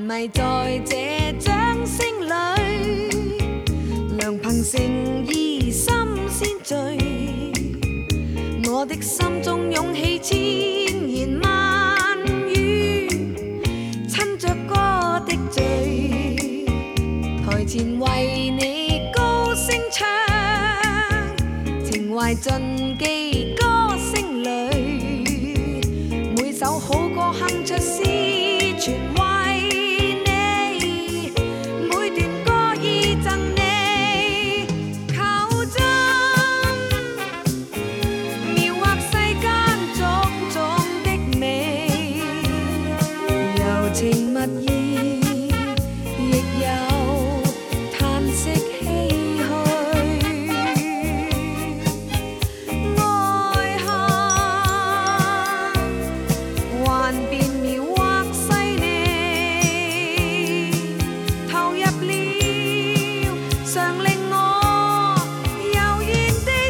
迷在這掌聲裏，良朋誠意心先醉。我的心中湧起千言萬語，親着歌的嘴，台前為你高聲唱，情懷盡記歌聲裏，每首好歌哼出詩全為你，每段歌意贈你，求盡描畫世間種種的美，柔情蜜意，亦有嘆息唏噓，愛恨幻變描畫細膩，投入了常令我悠然地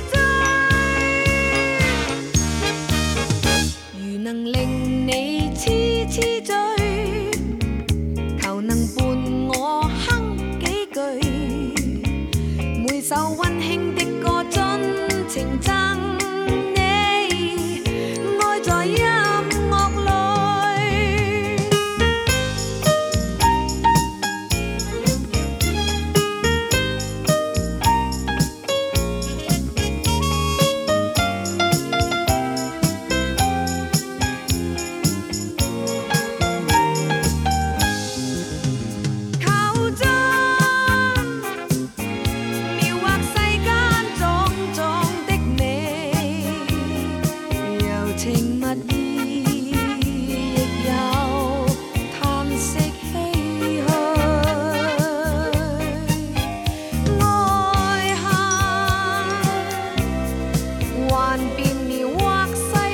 醉，如能令你痴痴醉，求能伴我哼幾句，每首溫馨的歌盡情贈你，愛在音樂裏。求盡描畫世間種種的美，柔情蜜意，亦有嘆息唏噓，愛恨幻變描畫細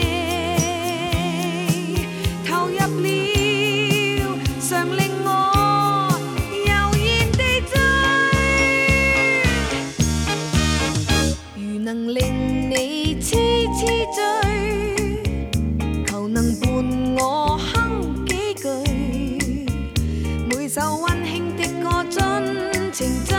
膩，投入了常令我悠然地醉，如能令你痴痴醉，求能伴我哼幾句，每首溫馨的歌盡情贈